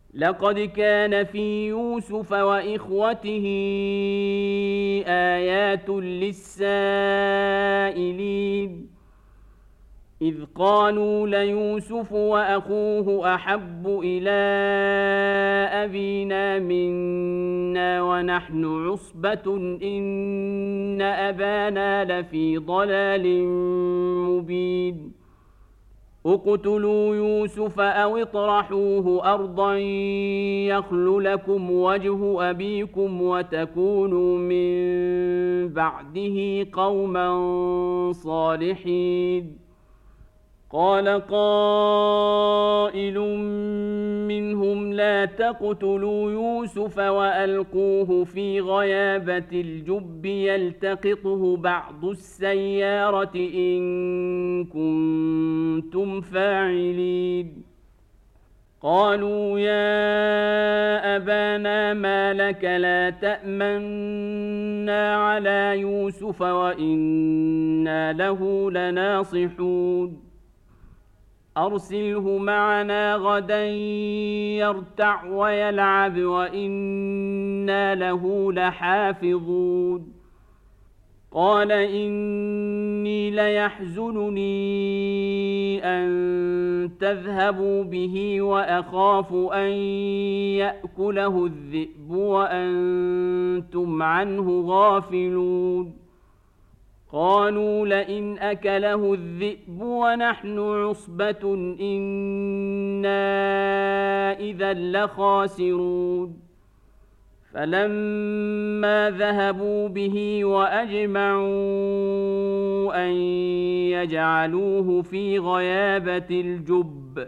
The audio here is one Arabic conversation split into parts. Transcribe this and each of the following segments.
لقد كان في يوسف وإخوته آيات للسائلين إذ قالوا ليوسف وأخوه أحب إلى أبينا منا ونحن عصبة إن أبانا لفي ضلال مبين اقتلوا يوسف أو اطرحوه أرضا يخل لكم وجه أبيكم وتكونوا من بعده قوما صالحين قال قائل منهم لا تقتلوا يوسف وألقوه في غيابة الجب يلتقطه بعض السيارة إن كنتم فاعلين قالوا يا أبانا ما لك لا تأمنا على يوسف وإنا له لناصحون أرسله معنا غدا يرتع ويلعب وإنا له لحافظون قال إني ليحزنني أن تذهبوا به وأخاف أن يأكله الذئب وأنتم عنه غافلون قالوا لئن أكله الذئب ونحن عصبة إنا إذا لخاسرون فلما ذهبوا به وأجمعوا أن يجعلوه في غيابة الجب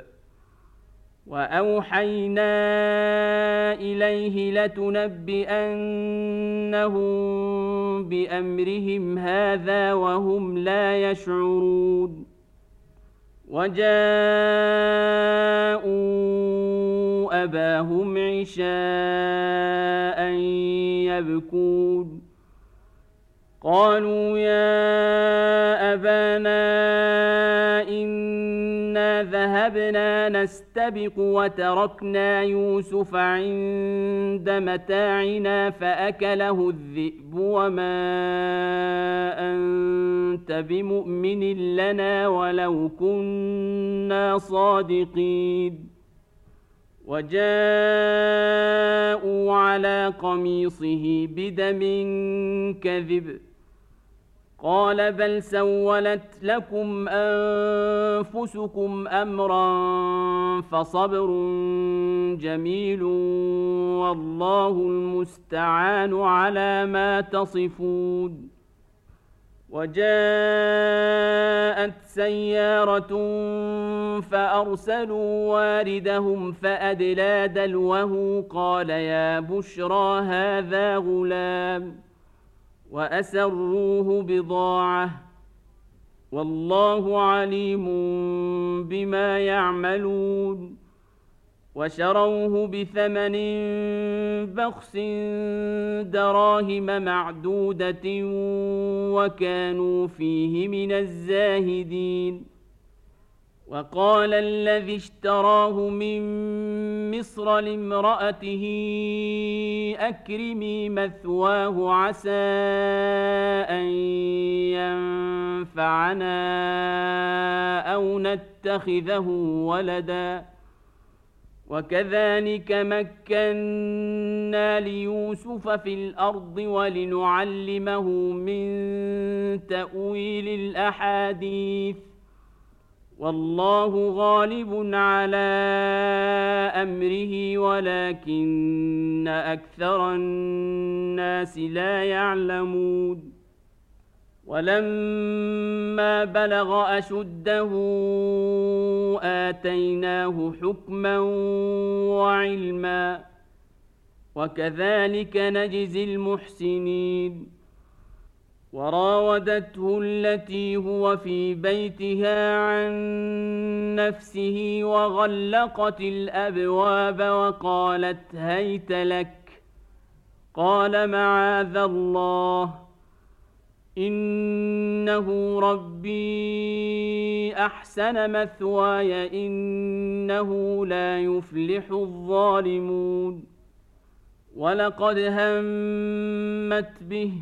وأوحينا إليه لتنبئنهم بأمرهم هذا وهم لا يشعرون وجاءوا أباهم عشاء يبكون قالوا يا أبانا إنا ذهبنا نستبق وتركنا يوسف عند متاعنا فأكله الذئب وما أنت بمؤمن لنا ولو كنا صادقين وجاءوا على قميصه بدم كذب قال بل سولت لكم أنفسكم أمرا فصبر جميل والله المستعان على ما تصفون وجاءت سيارة فأرسلوا واردهم فأدلى دلوه قال يا بشرى هذا غلام وأسروه بضاعة والله عليم بما يعملون وشروه بثمن بخس دراهم معدودة وكانوا فيه من الزاهدين وقال الذي اشتراه من مصر لامرأته أكرمي مثواه عسى أن ينفعنا أو نتخذه ولدا وكذلك مكنا ليوسف في الأرض ولنعلمه من تأويل الأحاديث والله غالب على أمره ولكن أكثر الناس لا يعلمون ولما بلغ أشده آتيناه حكما وعلما وكذلك نجزي المحسنين وراودته التي هو في بيتها عن نفسه وغلقت الأبواب وقالت هيت لك قال معاذ الله إنه ربي أحسن مثواي إنه لا يفلح الظالمون ولقد همت به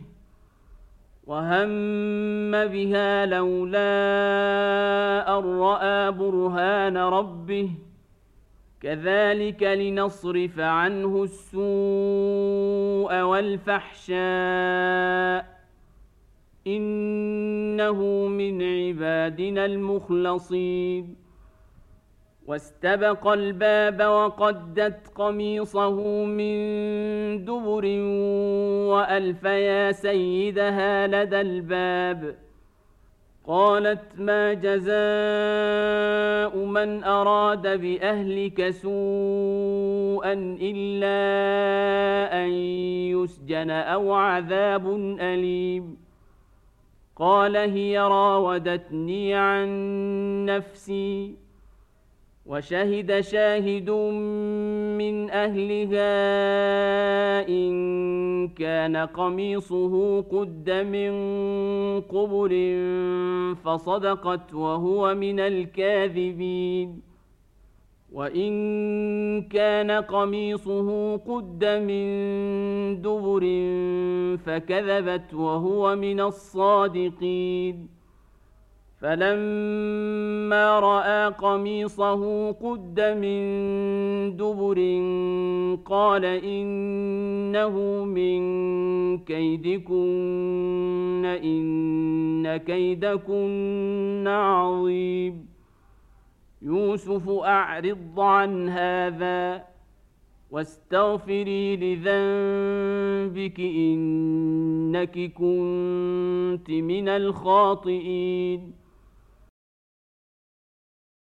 وهم بها لولا أن رأى برهان ربه كذلك لنصرف عنه السوء والفحشاء إنه من عبادنا المخلصين واستبق الباب وقدت قميصه من دبر وألف يا سيدها لدى الباب قالت ما جزاء من أراد بأهلك سوءا إلا أن يسجن أو عذاب أليم قال هي راودتني عن نفسي وشهد شاهد من أهلها إن كان قميصه قد من قبل فصدقت وهو من الكاذبين وإن كان قميصه قد من دبر فكذبت وهو من الصادقين فلما رأى قميصه قد من دبر قال إنه من كيدكن إن كيدكن عظيم يوسف أعرض عن هذا واستغفري لذنبك إنك كنت من الخاطئين